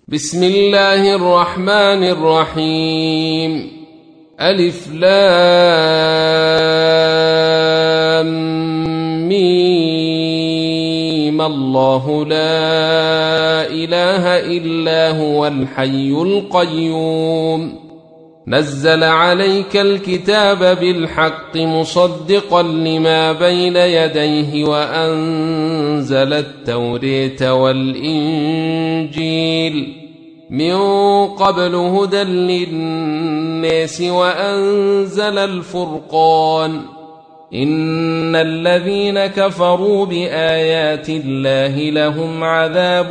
بسم الله الرحمن الرحيم. ألف لام ميم. الله لا إله إلا هو الحي القيوم. نزل عليك الكتاب بالحق مصدقا لما بين يديه وأنزل التوراة والإنجيل من قبل هدى للناس وأنزل الفرقان. إن الذين كفروا بآيات الله لهم عذاب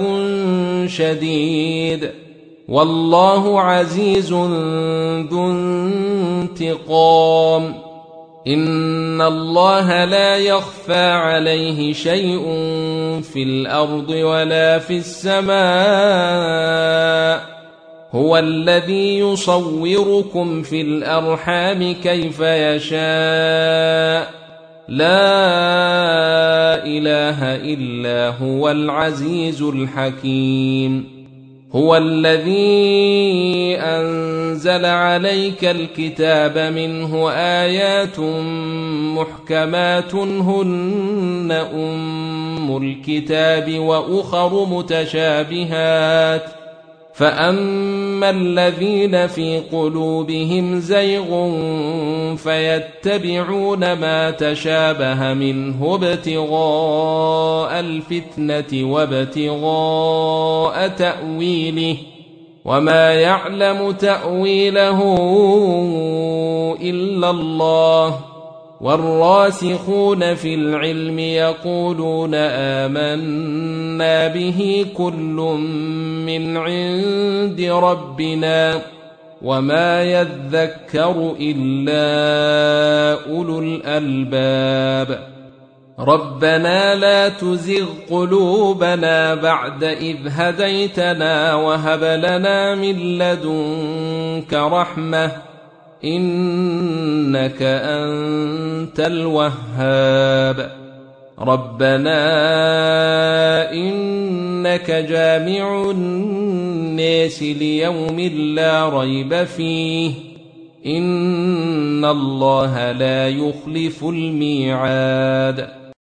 شديد والله عزيز ذو انتقام. إن الله لا يخفى عليه شيء في الأرض ولا في السماء. هو الذي يصوركم في الأرحام كيف يشاء. لا إله إلا هو العزيز الحكيم. هو الذي أنزل عليك الكتاب منه آيات محكمات هن أم الكتاب وأخر متشابهات فأما الذين في قلوبهم زيغ فيتبعون ما تشابه منه ابتغاء الفتنة وابتغاء تأويله وما يعلم تأويله إلا الله. والراسخون في العلم يقولون آمنا به كل من عند ربنا وما يذكر إلا أولو الألباب. ربنا لا تزغ قلوبنا بعد إذ هديتنا وهب لنا من لدنك رحمة إنك أنت الوهاب. ربنا إنك جامع الناس ليوم لا ريب فيه إن الله لا يخلف الميعاد.